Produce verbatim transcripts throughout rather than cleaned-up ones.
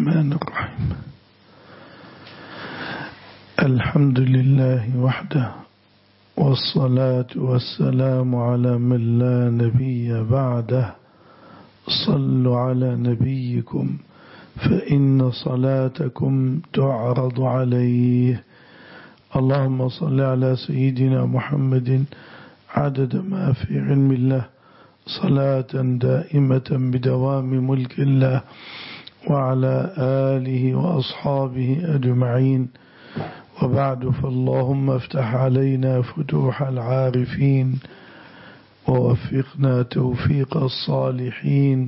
الرحمن الرحيم. الحمد لله وحده، والصلاة والسلام على من لا نبي بعده. صلوا على نبيكم فإن صلاتكم تعرض عليه. اللهم صل على سيدنا محمد عدد ما في علم الله، صلاة دائمة بدوام ملك الله، وعلى آله وأصحابه أجمعين. وبعد، فاللهم افتح علينا فتوح العارفين، ووفقنا توفيق الصالحين،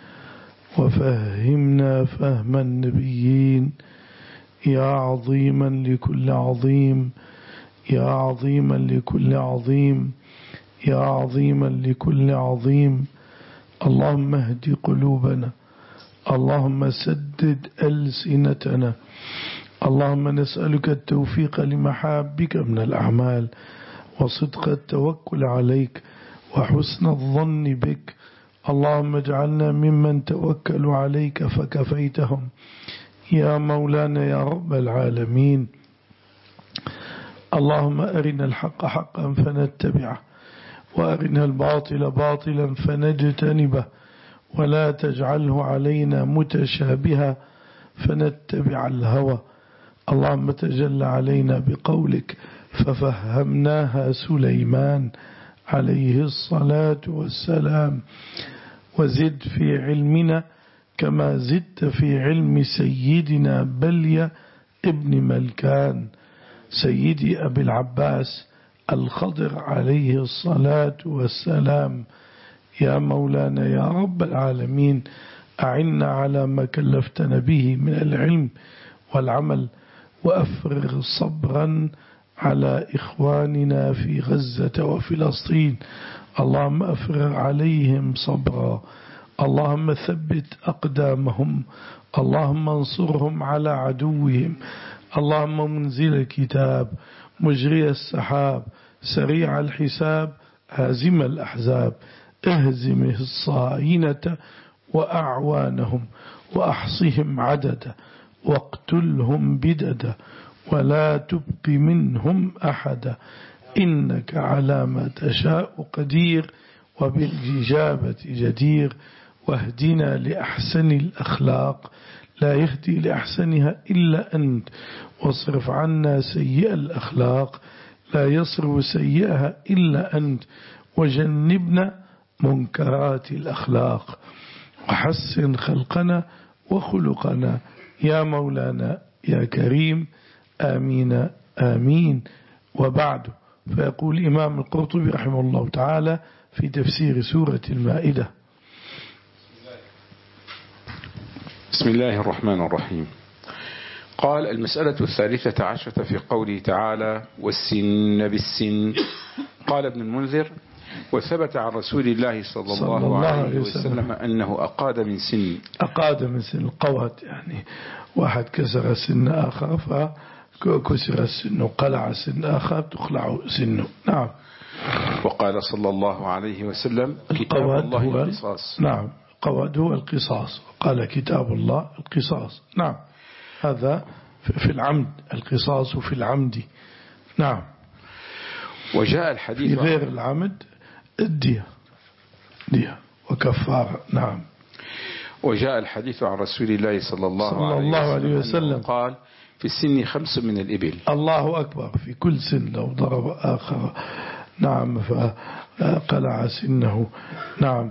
وفهمنا فهم النبيين. يا عظيما لكل عظيم، يا عظيما لكل عظيم، يا عظيما لكل عظيم. اللهم اهد قلوبنا، اللهم سدد ألسنتنا، اللهم نسألك التوفيق لمحابك من الأعمال، وصدق التوكل عليك، وحسن الظن بك. اللهم اجعلنا ممن توكلوا عليك فكفيتهم يا مولانا يا رب العالمين. اللهم أرنا الحق حقا فنتبعه، وأرنا الباطل باطلا فنجتنبه، ولا تجعله علينا متشابها فنتبع الهوى. اللهم تجل علينا بقولك ففهمناها سليمان عليه الصلاة والسلام، وزد في علمنا كما زدت في علم سيدنا بلية ابن ملكان سيدي أبي العباس الخضر عليه الصلاة والسلام. يا مولانا يا رب العالمين، أعنا على ما كلفتنا به من العلم والعمل، وأفرغ صبرا على إخواننا في غزة وفلسطين. اللهم أفرغ عليهم صبرا، اللهم ثبت أقدامهم، اللهم انصرهم على عدوهم. اللهم منزل الكتاب، مجري السحاب، سريع الحساب، هازم الأحزاب، اهزم الصائنة وأعوانهم، وأحصهم عددا، واقتلهم بددا، ولا تبق منهم أحدا. إنك على ما تشاء قدير، وبالإجابة جدير. واهدنا لأحسن الأخلاق، لا يهدي لأحسنها إلا أنت. واصرف عنا سيئ الأخلاق، لا يصرف سيئها إلا أنت. وجنبنا منكرات الأخلاق، وحسن خلقنا وخلقنا يا مولانا يا كريم. آمين آمين. وبعد، فيقول الإمام القرطبي رحمه الله تعالى في تفسير سورة المائدة: بسم الله الرحمن الرحيم. قال: المسألة الثالثة عشرة في قوله تعالى: والسن بالسن. قال ابن المنذر: وثبت عن رسول الله صلى الله, صلى الله عليه وسلم أنه أقاد من سن. أقاد من سن القواد، يعني واحد كسر سن آخر فكسر السن، وقلع سن آخر تخلع سنه. نعم. وقال صلى الله عليه وسلم: كتاب الله القصاص. نعم، القواد هو القصاص. قال كتاب الله القصاص. نعم، هذا في العمد، القصاص في العمد. نعم. وجاء الحديث في غير العمد الدية دية وكفارة. نعم. وجاء الحديث عن رسول الله صلى الله, صلى الله عليه, عليه وسلم قال: في السن خمس من الإبل. الله أكبر. في كل سن لو ضرب آخر نعم فقلع سنه نعم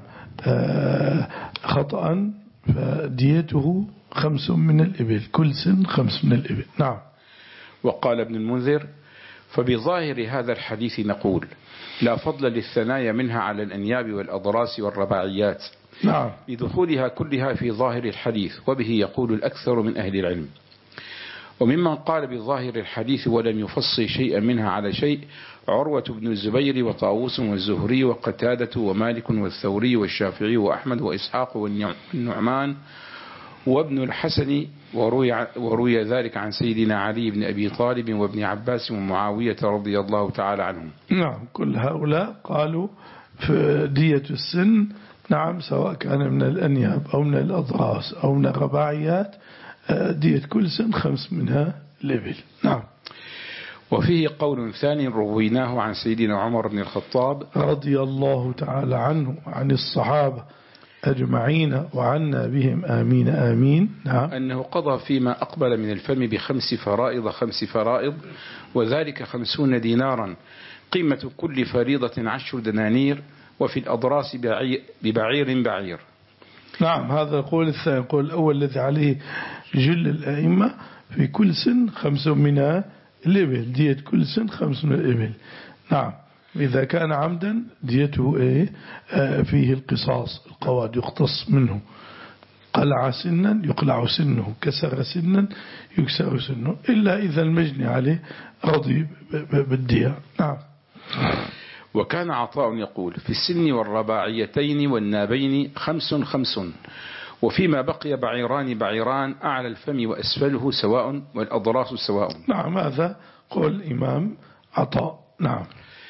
خطأ فديته خمس من الإبل، كل سن خمس من الإبل. نعم. وقال ابن المنذر: فبظاهر هذا الحديث نقول: لا فضل للثنايا منها على الأنياب والأضراس والرباعيات. نعم. لدخولها كلها في ظاهر الحديث، وبه يقول الأكثر من أهل العلم. وممن قال بظاهر الحديث ولم يفصل شيئا منها على شيء عروة بن الزبير وطاووس والزهري وقتادة ومالك والثوري والشافعي وأحمد وإسحاق والنعمان وابن الحسن، وروي, وروي ذلك عن سيدنا علي بن أبي طالب وابن عباس ومعاوية رضي الله تعالى عنهم. نعم، كل هؤلاء قالوا في دية السن. نعم، سواء كان من الأنياب أو من الأضراس أو من الرباعيات، دية كل سن خمس منها الإبل. نعم. وفيه قول ثاني رويناه عن سيدنا عمر بن الخطاب رضي الله تعالى عنه وعن الصحابة أجمعين وعنا بهم آمين آمين. نعم. أنه قضى فيما أقبل من الفم بخمس فرائض خمس فرائض وذلك خمسون دينارا قيمة كل فريضة عشر دنانير وفي الأضراس ببعير بعير. نعم. هذا القول الثاني. القول الأول الذي عليه جل الأئمة في كل سن خمس من الإبل، دية كل سن خمس من الإبل. نعم. إذا كان عمدا ديته إيه؟ آه فيه القصاص، القواد يقتص منه، قلع سنا يقلع سنه، كسر سنا يكسر سنه، إلا إذا المجني عليه رضي بالدية. نعم. وكان عطاء يقول في السن والرباعيتين والنابين خمس خمس وفيما بقي بعيران بعيران أعلى الفم وأسفله سواء والأضراس سواء. نعم. هذا قول الإمام عطاء. نعم.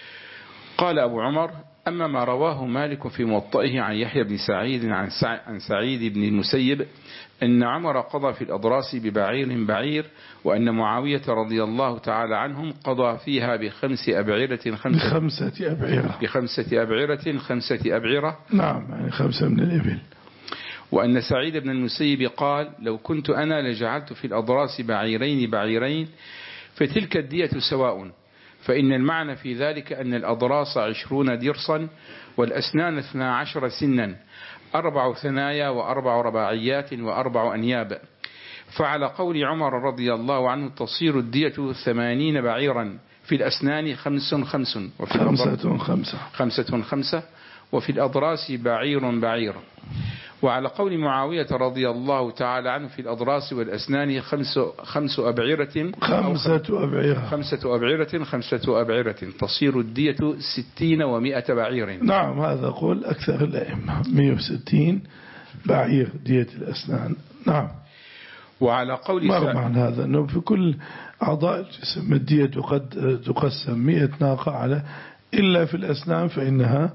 قال أبو عمر أما ما رواه مالك في موطئه عن يحيى بن سعيد عن, سع... عن سعيد بن المسيب أن عمر قضى في الأضراس ببعير بعير وأن معاوية رضي الله تعالى عنهم قضى فيها بخمس أبعرة خمسة بخمسة أبعرة بخمسة أبعرة خمسة أبعرة. نعم. يعني خمسة من الإبل. وأن سعيد بن المسيب قال لو كنت أنا لجعلت في الأضراس بعيرين بعيرين فتلك الدية سواء، فإن المعنى في ذلك أن الأضراس عشرون درصا والأسنان اثنا عشر سنا أربع ثنايا وأربع رباعيات وأربع أنياب، فعلى قول عمر رضي الله عنه تصير الدية ثمانين بعيرا في الأسنان خمس خمس وفي خمسة خمسة خمسة خمسة وفي الأضراس بعير بعير. وعلى قول معاوية رضي الله تعالى عنه في الأضراس والأسنان خمس, خمس أبعرة خمسة أبعرة خمسة أبعرة خمسة أبعرة تصير الدية ستين ومائة بعير. نعم. هذا قول أكثر الأئمة مئة وستين بعير دية الأسنان. نعم. وعلى قول ما معنى هذا؟ أنه في كل أعضاء الجسم الدية قد تقسم مئة ناقة على إلا في الأسنان فإنها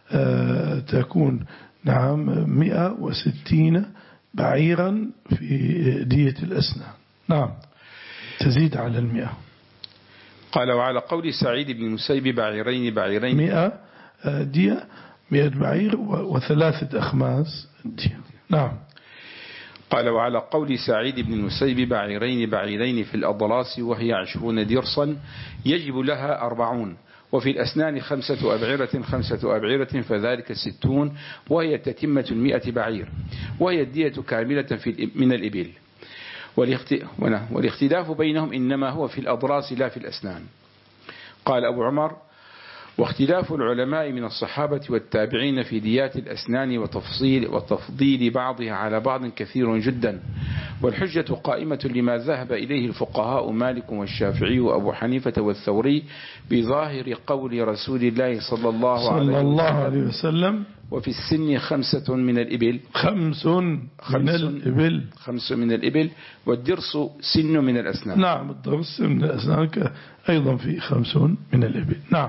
آه تكون نعم مئة وستين بعيرا في دية الأسنان. نعم. تزيد على المئة. قال وعلى قول سعيد بن مسيب بعيرين بعيرين مئة دية مئة بعير وثلاثة أخماس دية. نعم. قال وعلى قول سعيد بن المسيب بعيرين بعيرين في الأضلاس وهي عشرون درصا يجب لها أربعون وفي الأسنان خمسة أبعرة خمسة أبعرة فذلك ستون وهي تتمة المئة بعير وهي الدية كاملة في من الإبل. والاختلاف بينهم إنما هو في الأضراس لا في الأسنان. قال أبو عمر واختلاف العلماء من الصحابة والتابعين في ديات الأسنان وتفصيل وتفضيل بعضها على بعض كثير جدا، والحجة قائمة لما ذهب إليه الفقهاء مالك والشافعي وأبو حنيفة والثوري بظاهر قول رسول الله صلى الله, صلى الله عليه وسلم وفي السن خمسة من الإبل خمس من الإبل خمس من الإبل والدرس سن من الأسنان. نعم. الدرس من الأسنان أيضا في خمسون من الإبل. نعم.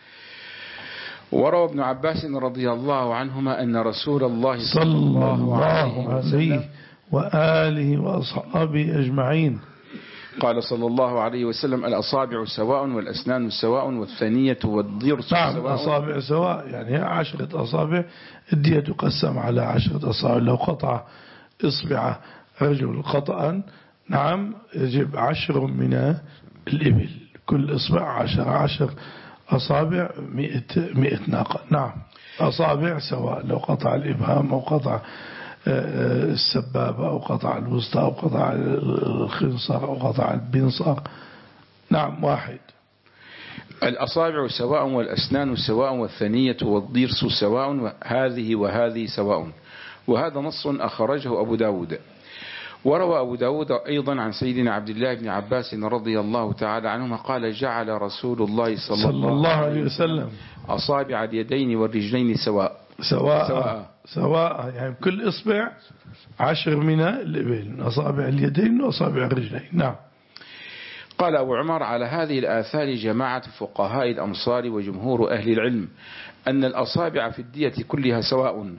وروى ابن عباس رضي الله عنهما أن رسول الله صلى الله عليه وآله وأصحابه أجمعين قال صلى الله عليه وسلم الأصابع سواء والأسنان سواء والثنية والضرس نعم سواء. الأصابع سواء يعني عشرة أصابع الدية تقسم على عشرة أصابع. لو قطع إصبع رجل خطأ نعم يجب عشر من الإبل كل إصبع عشر عشر أصابع مئة, مئة ناقة. نعم. أصابع سواء لو قطع الإبهام أو قطع السبابة أو قطع الوسطى أو قطع الخنصر أو قطع البنصر نعم واحد. الأصابع سواء والأسنان سواء والثنية والضرس سواء هذه وهذه سواء. وهذا نص أخرجه أبو داود. وروى أبو داود أيضا عن سيدنا عبد الله بن عباس رضي الله تعالى عنهما قال جعل رسول الله صلى, صلى الله عليه وسلم أصابع اليدين والرجلين سواء سواء سواء, سواء يعني كل إصبع عشر من الإبل أصابع اليدين وأصابع الرجلين. نعم. قال أبو عمر على هذه الآثار جماعة فقهاء الأمصار وجمهور أهل العلم أن الأصابع في الدية كلها سواء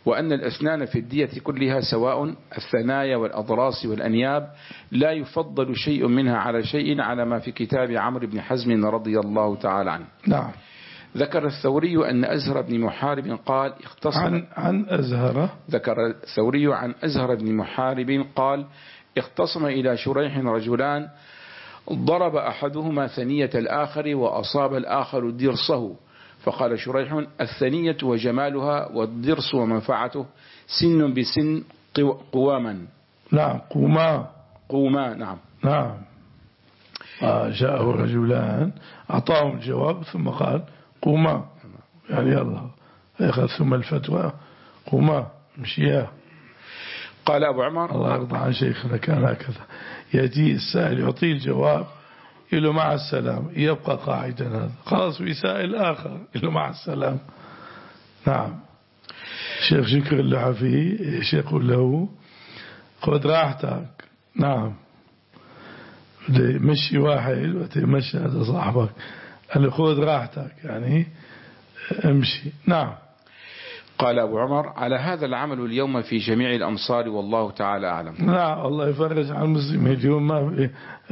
وأن الأسنان في الدية كلها سواء، الثنايا والأضراس والأنياب لا يفضل شيء منها على شيء، على ما في كتاب عمرو بن حزم رضي الله تعالى عنه. نعم. ذكر الثوري أن أزهر بن محارب قال اختصم عن, عن أزهر ذكر الثوري عن أزهر بن محارب قال اختصم إلى شريح رجلان، ضرب أحدهما ثنية الآخر وأصاب الآخر درسه، فقال شريح الثنية وجمالها والدرس ومنفعته سن بسن قواما. نعم قوما قوما نعم نعم. جاءه رجلان أعطاهم الجواب ثم قال قوما، يعني يلا يأخذ ثم الفتوى قوما مشياه. قال أبو عمر الله يرضى عن شيخنا كان هكذا، يأتي السائل يعطيه الجواب يقول له مع السلام، يبقى قاعدا هذا خلاص ويسائل آخر يقول له مع السلام. نعم. شيخ شكر اللحفي يقول له خذ راحتك. نعم. مشي واحد وتمشي هذا صاحبك، قال له خذ راحتك يعني امشي. نعم. قال أبو عمر على هذا العمل اليوم في جميع الأمصار والله تعالى أعلم. نعم الله يفرج عن المسلمين اليوم ما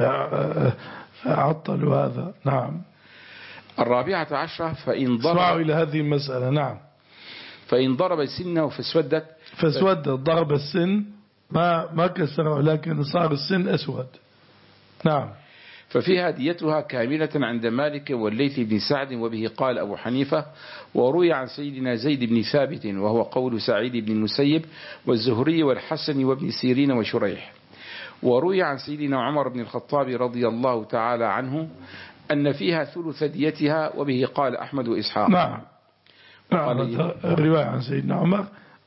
عطلوا هذا. نعم. الرابعة عشرة فإن ضرب اسمعوا إلى هذه المسألة. نعم. فإن ضرب سنه فاسودت فاسودت ضرب السن ما ما كسره لكن صار السن أسود. نعم. ففيها ديتها كاملة عند مالك والليث بن سعد، وبه قال أبو حنيفة، وروي عن سيدنا زيد بن ثابت وهو قول سعيد بن المسيب والزهري والحسن وابن سيرين وشريح. وروي عن سيدنا عمر بن الخطاب رضي الله تعالى عنه أن فيها ثلث ديتها، وبه قال أحمد وإسحاق. نعم. نعم. الرواية عن سيدنا عمر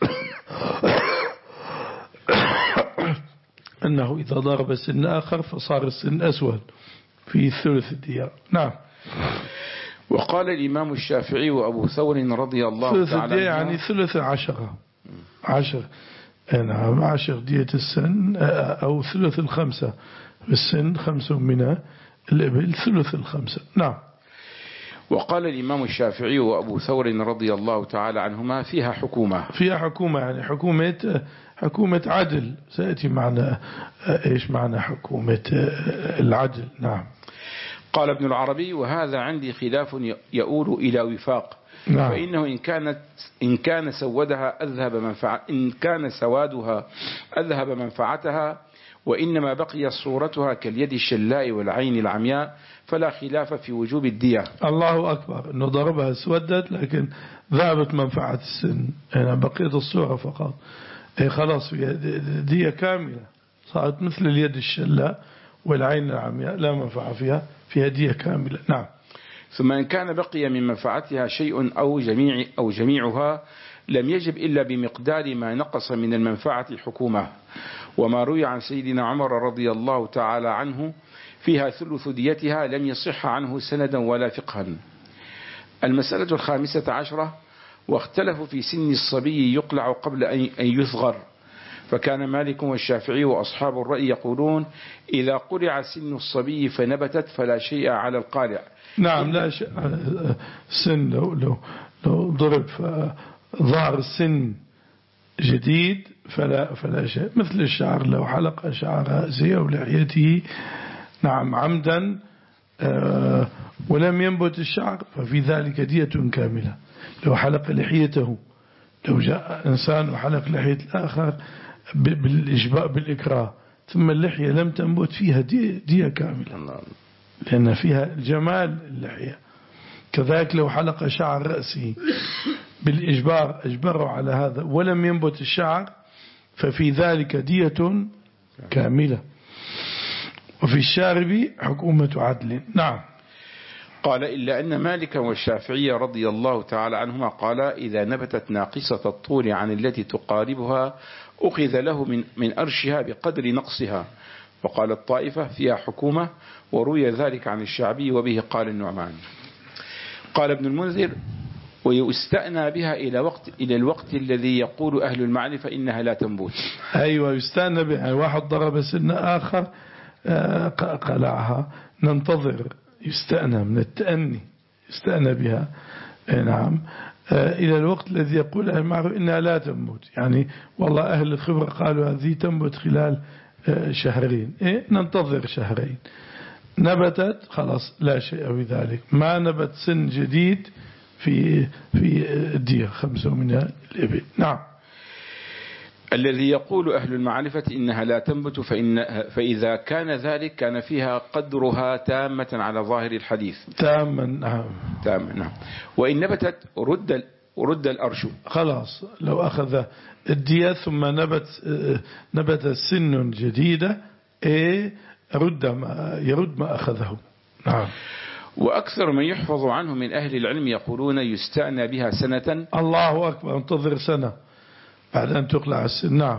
أنه إذا ضرب السن آخر فصار السن أسود في ثلث الديار. نعم. وقال الإمام الشافعي وأبو ثور رضي الله ثلث تعالى الدية يعني ثلث عشرة عشر نعم عشر دية السن أو ثلث الخمسة بالسن، خمس من الإبل ثلث الخمسة. نعم. وقال الإمام الشافعي وأبو ثور رضي الله تعالى عنهما فيها حكومة فيها حكومة يعني حكومة حكومة عدل، سيأتي معنا إيش معنى حكومة العدل. نعم. قال ابن العربي وهذا عندي خلاف يؤول إلى وفاق. نعم. فإنه إن كانت إن كان سودها أذهب منفعة إن كان سوادها أذهب منفعتها، وإنما بقي صورتها كاليد الشلاء والعين العمياء، فلا خلاف في وجوب الدية. الله أكبر، إنه ضربها سودت لكن ذهبت منفعة السن، يعني بقيت الصورة فقط. إيه خلاص دية كاملة، صارت مثل اليد الشلاء والعين العمياء لا منفعة فيها، فيها دية كاملة. نعم. ثم إن كان بقي من منفعتها شيء أو جميع أو جميعها لم يجب إلا بمقدار ما نقص من المنفعة حكومة. وما روي عن سيدنا عمر رضي الله تعالى عنه فيها ثلث ديتها لم يصح عنه سندا ولا فقها. المسألة الخامسة عشرة واختلفوا في سن الصبي يقلع قبل أن يصغر، فكان مالك والشافعي وأصحاب الرأي يقولون إذا قلع سن الصبي فنبتت فلا شيء على القالع. نعم لا شيء. سن لو, لو, لو ضرب فظهر السن جديد فلا, فلا شيء، مثل الشعر لو حلق شعر رأسه أو لحيته نعم عمدا ولم ينبت الشعر ففي ذلك دية كاملة. لو حلق لحيته، لو جاء إنسان وحلق لحية الآخر بالإجباء بالإكراه ثم اللحية لم تنبت فيها دية, دية كاملة، لأن فيها جمال اللحية. كذلك لو حلق شعر رأسه بالإجبار، أجبره على هذا ولم ينبت الشعر ففي ذلك دية كاملة. وفي الشارب حكومة عدل. نعم. قال إلا أن مالك والشافعي رضي الله تعالى عنهما قال إذا نبتت ناقصة الطول عن التي تقاربها أخذ له من, من أرشها بقدر نقصها. وقال الطائفة فيها حكومة، وروي ذلك عن الشعبي وبه قال النعمان. قال ابن المنذر ويستأنى بها إلى وقت إلى الوقت الذي يقول أهل المعرفة إنها لا تنبت. أيوة يستأنى بها، واحد ضرب سن آخر قلعها، ننتظر يستأنى من التأني، يستأنى بها. نعم. إلى الوقت الذي يقول أهل المعروف إنها لا تنبت، يعني والله أهل الخبرة قالوا هذه تنبت خلال شهرين، إيه ننتظر شهرين. نبتت خلاص لا شيء بذلك. ما نبت سن جديد في في الدية خمسة من الإبل. نعم. الذي يقول أهل المعرفة إنها لا تنبت فإن فإذا كان ذلك كان فيها قدرها تامة على ظاهر الحديث. تاما. نعم. تاما. نعم. وإن نبتت رد رد الأرش. خلاص لو أخذ الدية ثم نبت نبت سن جديدة إيه رد ما يرد ما أخذه. نعم. وأكثر من يحفظ عنه من أهل العلم يقولون يستأنى بها سنة. الله أكبر، انتظر سنة بعد أن تقلع السن. نعم.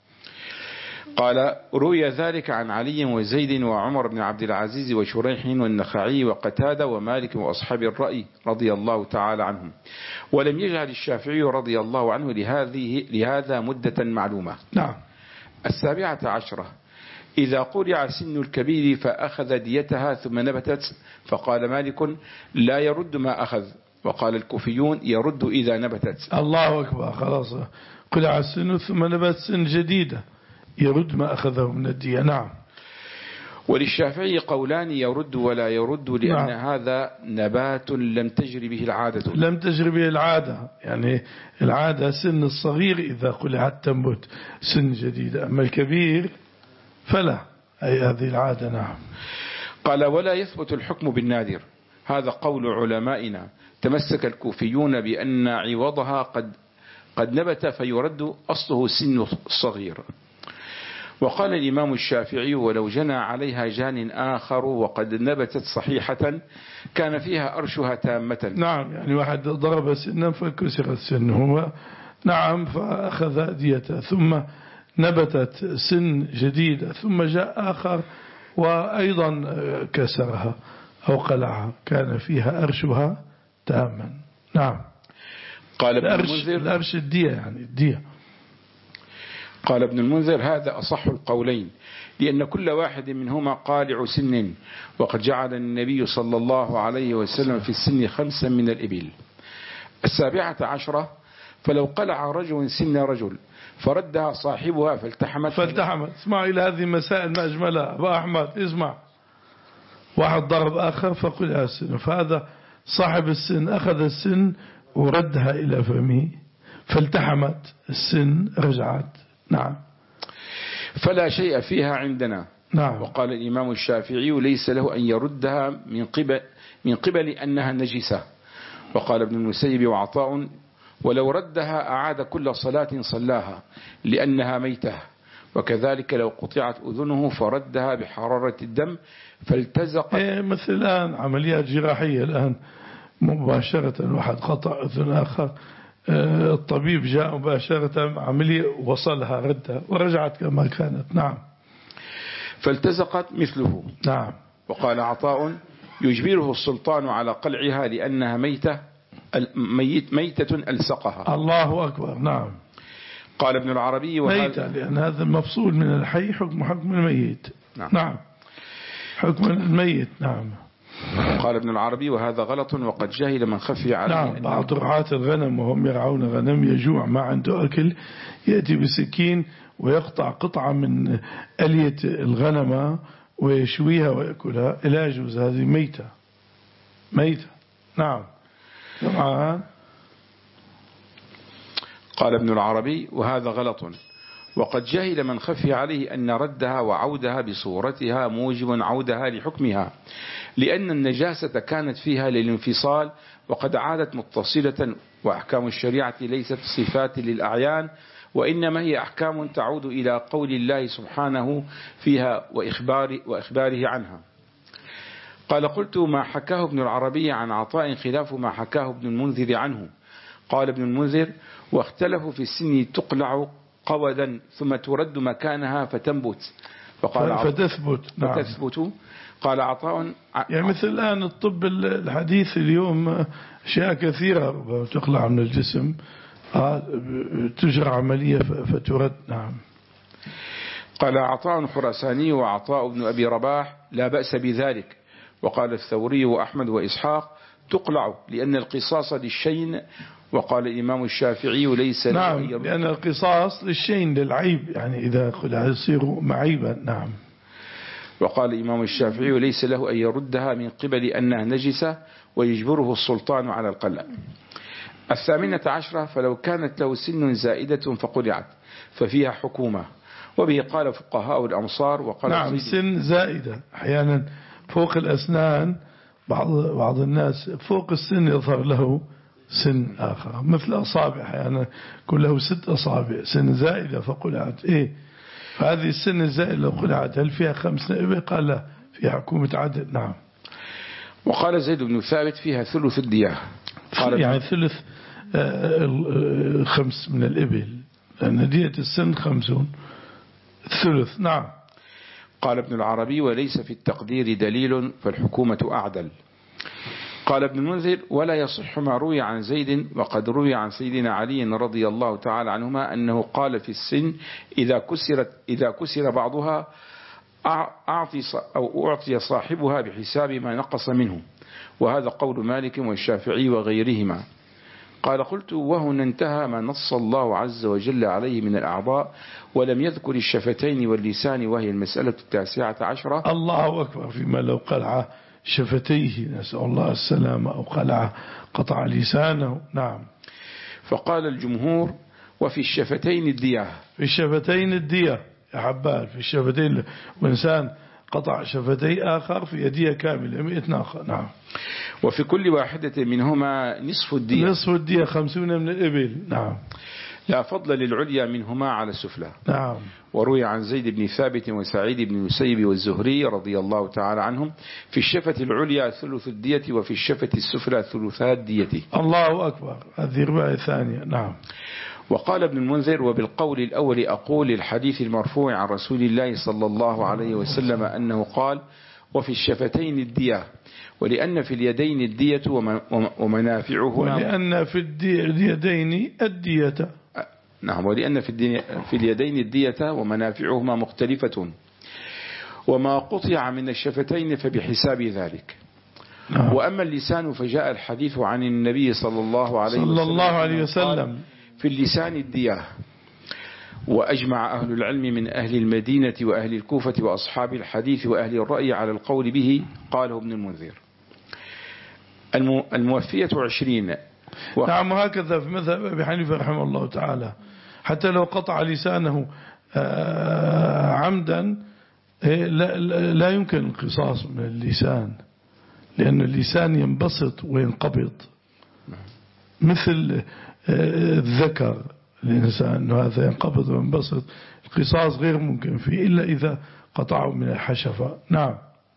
قال روي ذلك عن علي وزيد وعمر بن عبد العزيز وشريح والنخعي وقتادة ومالك وأصحاب الرأي رضي الله تعالى عنهم، ولم يجعل الشافعي رضي الله عنه لهذه لهذا مدة معلومة. نعم. السابعة عشرة إذا قرع سن الكبير فأخذ ديتها ثم نبتت، فقال مالك لا يرد ما أخذ، وقال الكوفيون يرد إذا نبتت. الله أكبر، خلاص قلع السن ثم نبت سن جديدة يرد ما أخذه من الدية. نعم. وللشافعي قولان يرد ولا يرد، لأن نعم. هذا نبات لم تجري به العادة. لم تجري به العادة، يعني العادة سن الصغير إذا قلعت تنبت سن جديدة، أما الكبير فلا، أي هذه العادة. نعم. قال ولا يثبت الحكم بالنادر، هذا قول علمائنا. تمسك الكوفيون بأن عوضها قد قد نبت فيرد أصله سن الصغير. وقال الإمام الشافعي ولو جنى عليها جان آخر وقد نبتت صحيحة كان فيها أرشها تامة. نعم، يعني واحد ضرب سنا فكسر السن هو، نعم، فأخذ ديته ثم نبتت سن جديدة ثم جاء آخر وأيضا كسرها أو قلعها كان فيها أرشها تاما. نعم. قال ابن الأرش, المنذر الأرش الدية، يعني الدية. قال ابن المنذر هذا أصح القولين، لأن كل واحد منهما قالع سن، وقد جعل النبي صلى الله عليه وسلم في السن خمسا من الإبل. السابعة عشرة فلو قلع رجل سن رجل فردها صاحبها فالتحمت فالتحمت اسمع إلى هذه مسائل ما أجملها أبو أحمد. اسمع، واحد ضرب آخر فقلع السن، فهذا صاحب السن أخذ السن وردها إلى فمه فالتحمت السن رجعت. نعم. فلا شيء فيها عندنا. نعم. وقال الإمام الشافعي ليس له أن يردها من قبل من قبل أنها نجسة. وقال ابن المسيب وعطاء ولو ردها أعاد كل صلاة صلاها لأنها ميتة، وكذلك لو قطعت أذنه فردها بحرارة الدم فالتزقت. إيه مثل الآن عمليات جراحية، الآن مباشرة واحد قطع أذن آخر، الطبيب جاء مباشرة عملية وصلها ردها ورجعت كما كانت. نعم. فالتزقت مثله. نعم. وقال عطاء يجبره السلطان على قلعها لأنها ميتة ميت ميتة ألصقها. الله أكبر. نعم. قال ابن العربي ميتة لأن هذا مفصول من الحي حكم حكم الميت. نعم. نعم. حكم الميت. نعم. قال ابن العربي وهذا غلط وقد جهل من خفي عليه. نعم. بعض رعاة الغنم وهم يرعون غنم يجوع ما عنده أكل يأتي بسكين ويقطع قطعة من ألية الغنم ويشويها ويأكلها. لا يجوز، هذه ميتة ميتة. نعم. طبعا. قال ابن العربي وهذا غلط وقد جهل من خفي عليه أن ردها وعودها بصورتها موجب عودها لحكمها، لأن النجاسة كانت فيها للانفصال وقد عادت متصلة، وأحكام الشريعة ليست صفات للأعيان وإنما هي أحكام تعود إلى قول الله سبحانه فيها وإخبار وإخباره عنها. قال قلت ما حكاه ابن العربي عن عطاء خلاف ما حكاه ابن المنذر عنه. قال ابن المنذر واختلفوا في السن تقلع قودا ثم ترد مكانها فتنبت، فقال فتثبت. نعم. فتثبت. قال عطاء يعني مثل الآن الطب الحديث اليوم أشياء كثيرة تقلع من الجسم تجرى عملية فترد. نعم. قال عطاء خراساني وعطاء بن أبي رباح لا بأس بذلك. وقال الثوري وأحمد وإسحاق تقلع لأن القصاص للشين وقال الإمام الشافعي ليس نعم لأن القصاص للشين للعيب يعني إذا خلع يصير معيبا. نعم. وقال الإمام الشافعي ليس له أن يردها من قبل أنها نجسة ويجبره السلطان على القلع. الثامنة عشرة فلو كانت له سن زائدة فقلعت ففيها حكومة، وبه قال فقهاء الأمصار. وقال نعم سن زائدة أحيانا فوق الأسنان، بعض بعض الناس فوق السن يظهر له سن آخر مثل أصابع أحيانا كل له ست أصابع سن زائدة فقلعت. إيه فهذه السن الزائدة لو قلعت هل فيها خمس نائبة؟ قال لا فيها حكومة عدد. نعم. وقال زيد بن ثابت فيها ثلث الدية، قال يعني ثلث خمس من الإبل لأن دية السن خمسون ثلث. نعم. قال ابن العربي وليس في التقدير دليل فالحكومة أعدل. قال ابن المنذر ولا يصح ما روي عن زيد، وقد روي عن سيدنا علي رضي الله تعالى عنهما أنه قال في السن إذا كسرت إذا كسر بعضها أعطي أو أعطي صاحبها بحساب ما نقص منه، وهذا قول مالك والشافعي وغيرهما. قال قلت وهنا انتهى ما نص الله عز وجل عليه من الأعضاء ولم يذكر الشفتين واللسان، وهي المسألة التاسعة عشرة. الله أكبر. فيما لو قلع شفتيه نسأل الله السلامة أو قلع قطع لسانه. نعم. فقال الجمهور وفي الشفتين الدية. في الشفتين الدية يا حبال، في الشفتين وإنسان قطع شفتي آخر في يدية كاملة مئة ناقة. نعم. وفي كل واحدة منهما نصف الدية. نصف الدية خمسون من الإبل. نعم. لا فضل للعليا منهما على السفلى. نعم. وروي عن زيد بن ثابت وسعيد بن المسيب والزهري رضي الله تعالى عنهم في الشفة العليا ثلث الدية وفي الشفة السفلى ثلثا الدية. الله أكبر. هذه رواية ثانية. نعم. وقال ابن المنذر وبالقول الأول أقول الحديث المرفوع عن رسول الله صلى الله عليه وسلم أنه قال وفي الشفتين الدية، ولأن في اليدين الدية ومنافعهما، ولأن في اليدين الدية. نعم. ولأن في, في اليدين الدية ومنافعهما مختلفة، وما قطع من الشفتين فبحساب ذلك. نعم. وأما اللسان فجاء الحديث عن النبي صلى الله عليه وسلم, صلى الله عليه وسلم في اللسان الدية. وأجمع أهل العلم من أهل المدينة وأهل الكوفة وأصحاب الحديث وأهل الرأي على القول به، قاله ابن المنذر. الموفية عشرين. و... نعم. وهكذا في مذهب أبي حنيفة رحمه الله تعالى حتى لو قطع لسانه عمدا لا, لا يمكن القصاص من اللسان، لأن اللسان ينبسط وينقبض مثل الذكر الإنسان، هذا ينقبض وينبسط. القصاص غير ممكن فيه إلا إذا قطعوا من الحشفة. نعم.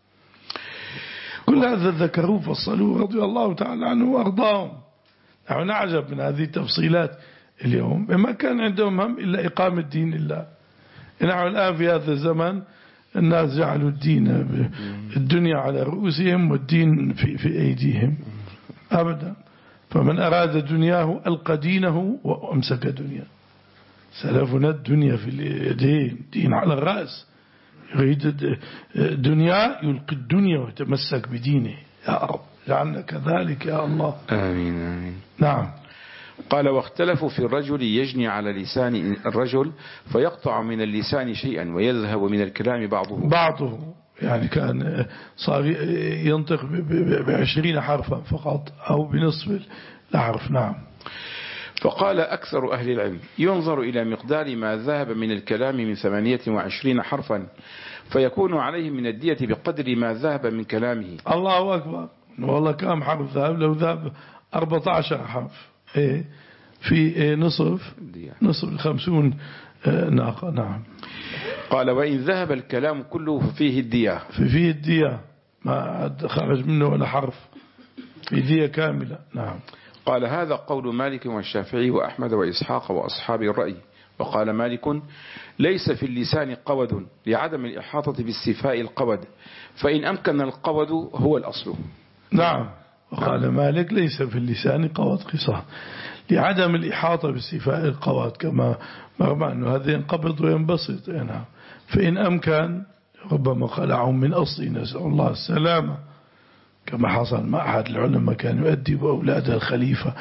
كل هذا ذكروه فصلوه رضي الله تعالى عنه وأرضاهم. نحن نعجب من هذه التفصيلات اليوم، ما كان عندهم هم إلا إقامة دين الله. نحن الآن في هذا الزمن الناس جعلوا الدين الدنيا على رؤوسهم والدين في, في أيديهم أبدا. فمن أراد دنياه ألقى دينه وأمسك دنيا. سلفنا الدنيا في اليدين، دين على الرأس. يريد دنيا يلقي الدنيا ويتمسك بدينه. يا رب جعلنا كذلك يا الله. آمين آمين. نعم. قال واختلفوا في الرجل يجني على لسان الرجل فيقطع من اللسان شيئا ويذهب من الكلام بعضه بعضه يعني كان صار ينطق بعشرين حرفا فقط أو بنصف الحرف. نعم. فقال أكثر أهل العلم ينظر إلى مقدار ما ذهب من الكلام من ثمانية وعشرين حرفا فيكون عليه من الدية بقدر ما ذهب من كلامه. الله أكبر. والله كم حرف ذهب؟ لو ذهب أربعة عشر حرف إيه في إيه نصف نصف خمسون ناقة. نعم. قال وإن ذهب الكلام كله ففيه الدية. ففيه الدية ما خرج منه ولا حرف، في دية كاملة. نعم. قال هذا قول مالك والشافعي وأحمد وإسحاق وأصحاب الرأي. وقال مالك ليس في اللسان قود لعدم الإحاطة باستيفاء القود، فإن أمكن القود هو الأصل. نعم. وقال مالك ليس في اللسان قود قصاص لعدم الإحاطة باستيفاء القواد، كما مرمى أنه هذا ينقبض وينبسط. نعم. فإن أمكن ربما خلعهم من أصل، نسأل الله السلامة، كما حصل مع أحد العلماء كان يؤدب أولاد الخليفة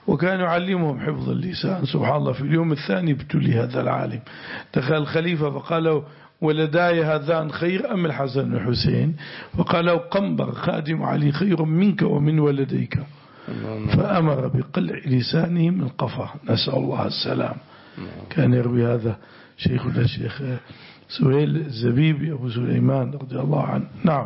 وكان يعلمهم حفظ اللسان. سبحان الله، في اليوم الثاني ابتلي هذا العالم، دخل الخليفة فقال له: ولداي هذان خير أم الحسن والحسين؟ فقال له: قنبر خادم علي خير منك ومن ولديك. فأمر بقلع لسانه من قفاه، نسأل الله السلام. كان يروي هذا شيخنا الشيخ سهيل الزبيبي أبو سليمان رضي الله عنه. نعم.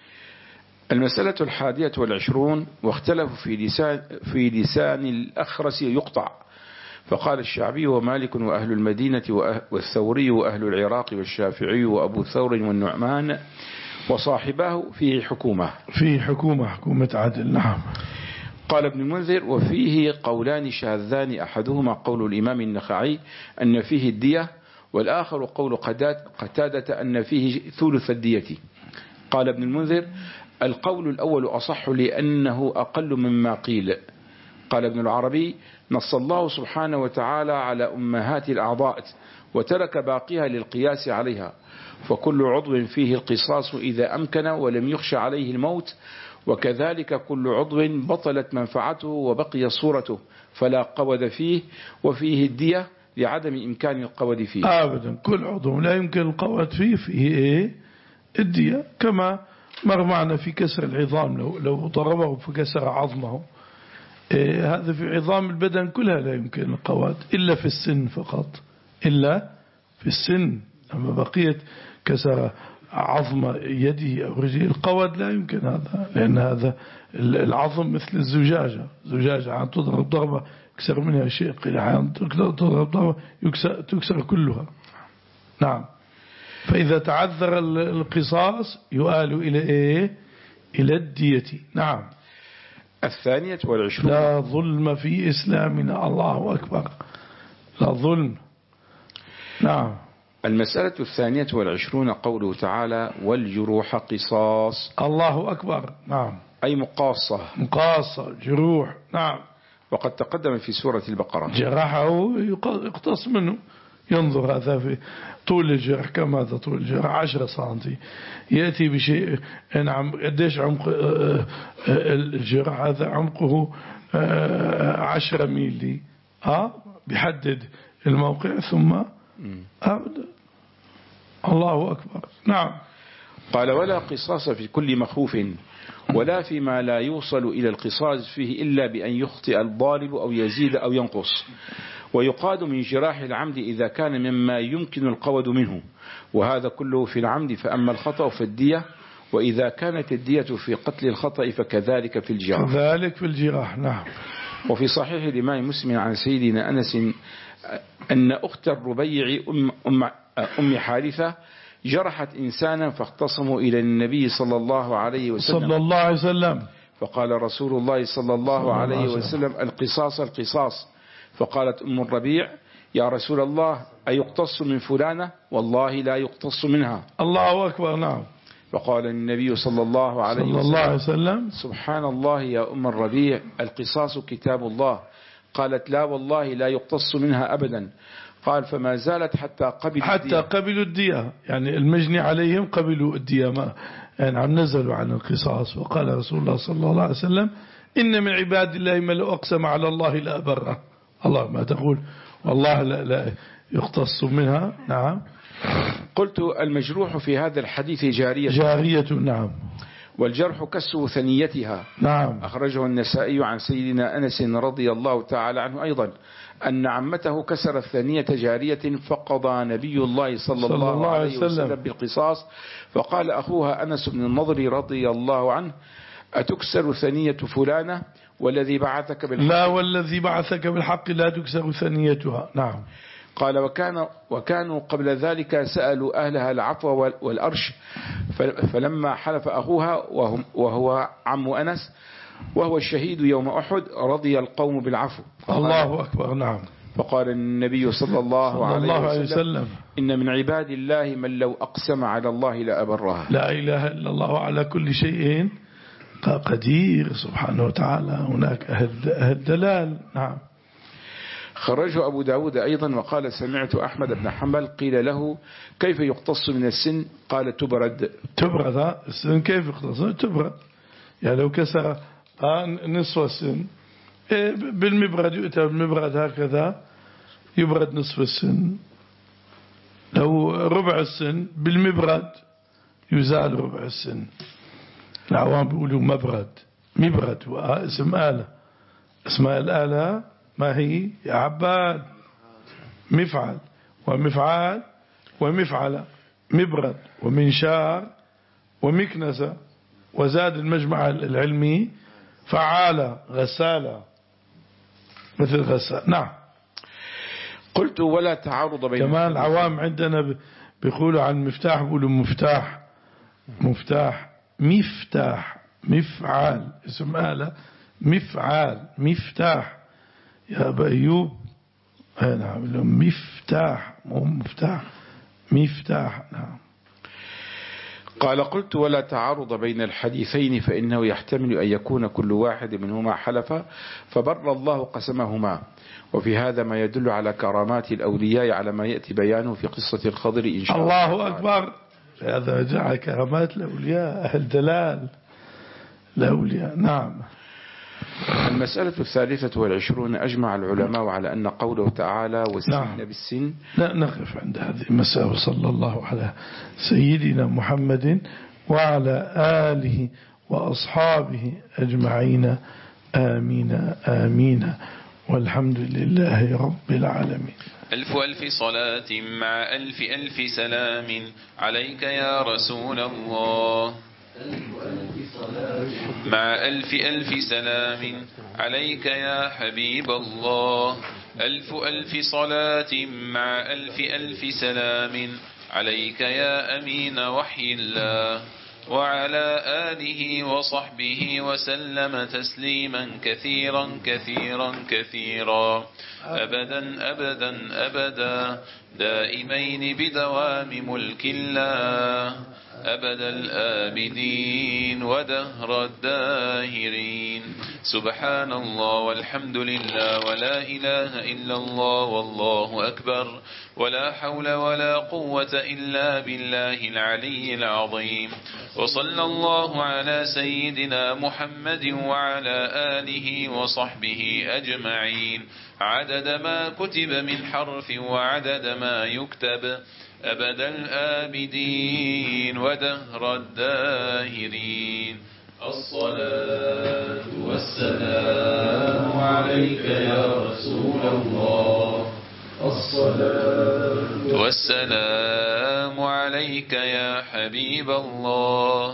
المسألة الحادية والعشرون: واختلفوا في لسان, في لسان الأخرس يقطع، فقال الشعبي ومالك وأهل المدينة والثوري وأهل العراق والشافعي وأبو ثور والنعمان وصاحباه فيه حكومة فيه حكومة حكومة عدل. نعم. قال ابن المنذر: وفيه قولان شاذان، أحدهما قول الإمام النخعي أن فيه الدية، والآخر قول قتادة أن فيه ثلث الدية. قال ابن المنذر: القول الأول أصح لأنه أقل مما قيل. قال ابن العربي: نص الله سبحانه وتعالى على أمهات الأعضاء وترك باقيها للقياس عليها، فكل عضو فيه القصاص إذا أمكن ولم يخش عليه الموت، وكذلك كل عضو بطلت منفعته وبقي صورته فلا قود فيه، وفيه الدية لعدم إمكان القود فيه. أبدا، كل عضو لا يمكن القود فيه فيه إيه؟ الدية، كما مر معنا في كسر العظام، لو, لو ضربه فكسر عظمه، إيه هذا في عظام البدن كلها لا يمكن القود إلا في السن فقط، إلا في السن. أما بقية كسر عظم يده أو رجله القود لا يمكن هذا، لأن هذا العظم مثل الزجاجة، زجاجة عن تضرب ضربة يكسر منها شيء، عن تضرب ضربة يكسر, تكسر كلها. نعم. فإذا تعذر القصاص يؤال إلى إيه؟ إلى الدية. نعم. الثانية والعشرون: لا ظلم في إسلامنا. الله أكبر، لا ظلم. نعم. المسألة الثانية والعشرون قوله تعالى: والجروح قصاص. الله أكبر. نعم. أي مقاصة، مقاصة جروح. نعم. وقد تقدم في سورة البقرة: جرحه يقتص منه. ينظر هذا في طول الجرح، كم هذا طول الجرح؟ عشرة سنتي. يأتي بشيء، نعم، قديش عمق الجرح؟ هذا عمقه عشرة ميلي. ها بيحدد الموقع ثم أبدا. الله أكبر. نعم. قال: ولا قصاص في كل مخوف، ولا فيما لا يوصل إلى القصاص فيه إلا بأن يخطئ الضارب أو يزيد أو ينقص، ويقاد من جراح العمد إذا كان مما يمكن القود منه، وهذا كله في العمد. فأما الخطأ فالدية، وإذا كانت الدية في قتل الخطأ فكذلك في الجراح. كذلك في الجراح. نعم. وفي صحيح الإمام مسلم عن سيدنا أنس أن أخت الربيع أم, أم, أم حارثة جرحت إنسانا فاختصموا إلى النبي صلى الله عليه وسلم صلى الله عليه وسلم فقال رسول الله صلى الله عليه وسلم: القصاص القصاص. فقالت أم الربيع: يا رسول الله، أيقتص من فلانة؟ والله لا يقتص منها. الله أكبر. نعم. فقال النبي صلى الله عليه صلى الله عليه وسلم: سبحان الله يا أم الربيع، القصاص كتاب الله. قالت: لا والله لا يقتص منها أبدا. قال: فما زالت حتى قبلوا حتى الدية. قبلوا الدية، يعني المجني عليهم قبلوا الدية، ما يعني عم نزلوا عن القصاص. وقال رسول الله صلى الله عليه وسلم: إن من عباد الله من لو أقسم على الله لا أبره. الله ما تقول والله لا, لا يقتص منها. نعم. قلت: المجروح في هذا الحديث جارية. جارية. نعم. والجرح كسر ثنيتها. نعم. أخرجه النسائي عن سيدنا أنس رضي الله تعالى عنه أيضا أن عمته كسرت ثنية جارية، فقضى نبي الله صلى, صلى الله, الله عليه وسلم, وسلم بالقصاص. فقال أخوها أنس بن النضر رضي الله عنه: أتكسر ثنية فلانة؟ والذي بعثك بالحق لا والذي بعثك بالحق لا تكسر ثنيتها. نعم. قال: وكان وكانوا قبل ذلك سألوا أهلها العفو والأرش، فلما حلف أخوها وهو عم أنس وهو الشهيد يوم أحد رضي القوم بالعفو. الله أكبر. نعم. فقال النبي صلى الله, صلى عليه, الله عليه وسلم, وسلم: إن من عباد الله من لو أقسم على الله لأبرها. لا إله إلا الله على كل شيء قدير سبحانه وتعالى. هناك أهل دلال. نعم. خرجه أبو داود أيضا وقال: سمعت أحمد بن حنبل قيل له: كيف يقتص من السن؟ قال: تبرد. تبرد. السن كيف يقتص؟ تبرد. يعني لو كسر نصف السن بالمبرد يؤتى بالمبرد هكذا يبرد نصف السن. لو ربع السن بالمبرد يزال ربع السن. العوام بيقولوا مبرد مبرد اسم آلة. اسماء الآلة ما هي يا عباد؟ مفعل ومفعال ومفعل، مبرد ومنشار ومكنسة، وزاد المجمع العلمي فعالة غسالة مثل غسالة. نعم. قلت ولا تعارض بين كمان العوام عندنا بيقولوا عن مفتاح بيقولوا مفتاح مفتاح مفتاح مفعال اسم آلة مفعال مفتاح يا أبا أيوب. نعم مفتاح مو مفتاح مفتاح. نعم. قال قلت ولا تعارض بين الحديثين فإنه يحتمل أن يكون كل واحد منهما حلفا فبر الله قسمهما، وفي هذا ما يدل على كرامات الأولياء على ما يأتي بيانه في قصة الخضر إن شاء الله. الله أكبر. هذا جعل كرامات الأولياء أهل دلال الأولياء. نعم. المسألة الثالثة والعشرون أجمع العلماء على أن قوله تعالى والسن نعم. بالسن. لا نقف عند هذه المسألة. صلى الله على سيدنا محمد وعلى آله وأصحابه أجمعين آمين آمين والحمد لله رب العالمين. ألف ألف صلاة مع ألف ألف سلام عليك يا رسول الله. مع ألف ألف سلام عليك يا حبيب الله. ألف ألف صلاة مع ألف ألف سلام عليك يا أمين وحي الله، وعلى آله وصحبه وسلم تسليما كثيرا كثيرا كثيرا أبدا أبدا أبدا دائمين بدوام ملك الله أبد الآبدين ودهر الداهرين. سبحان الله والحمد لله ولا إله إلا الله والله أكبر ولا حول ولا قوة إلا بالله العلي العظيم. وصلى الله على سيدنا محمد وعلى آله وصحبه أجمعين عدد ما كتب من حرف وعدد ما يكتب أبد الآبدين ودهر الداهرين. الصلاة والسلام عليك يا رسول الله. الصلاة والسلام عليك يا حبيب الله.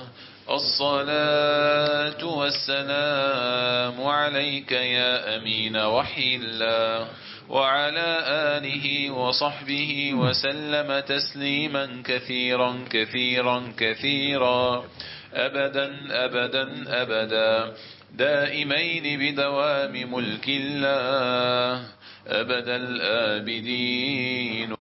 الصلاة والسلام عليك يا أمين وحي الله، وعلى آله وصحبه وسلم تسليما كثيرا كثيرا كثيرا أبدا أبدا أبدا دائمين بدوام ملك الله أبد الآبدين.